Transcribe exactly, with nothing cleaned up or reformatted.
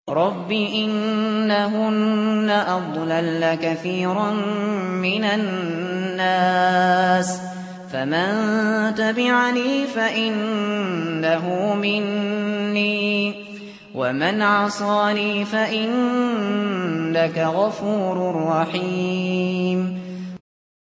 رَبِّ إِنَّهُنَّ أَضْلَلْنَ كَثِيرًا مِّنَ النَّاسِ ۖ فَمَن تَبِعَنِي فَإِنَّهُ مِنِّي ۖ وَمَنْ عَصَانِي فَإِنَّكَ غَفُورٌ رَّحِيمٌ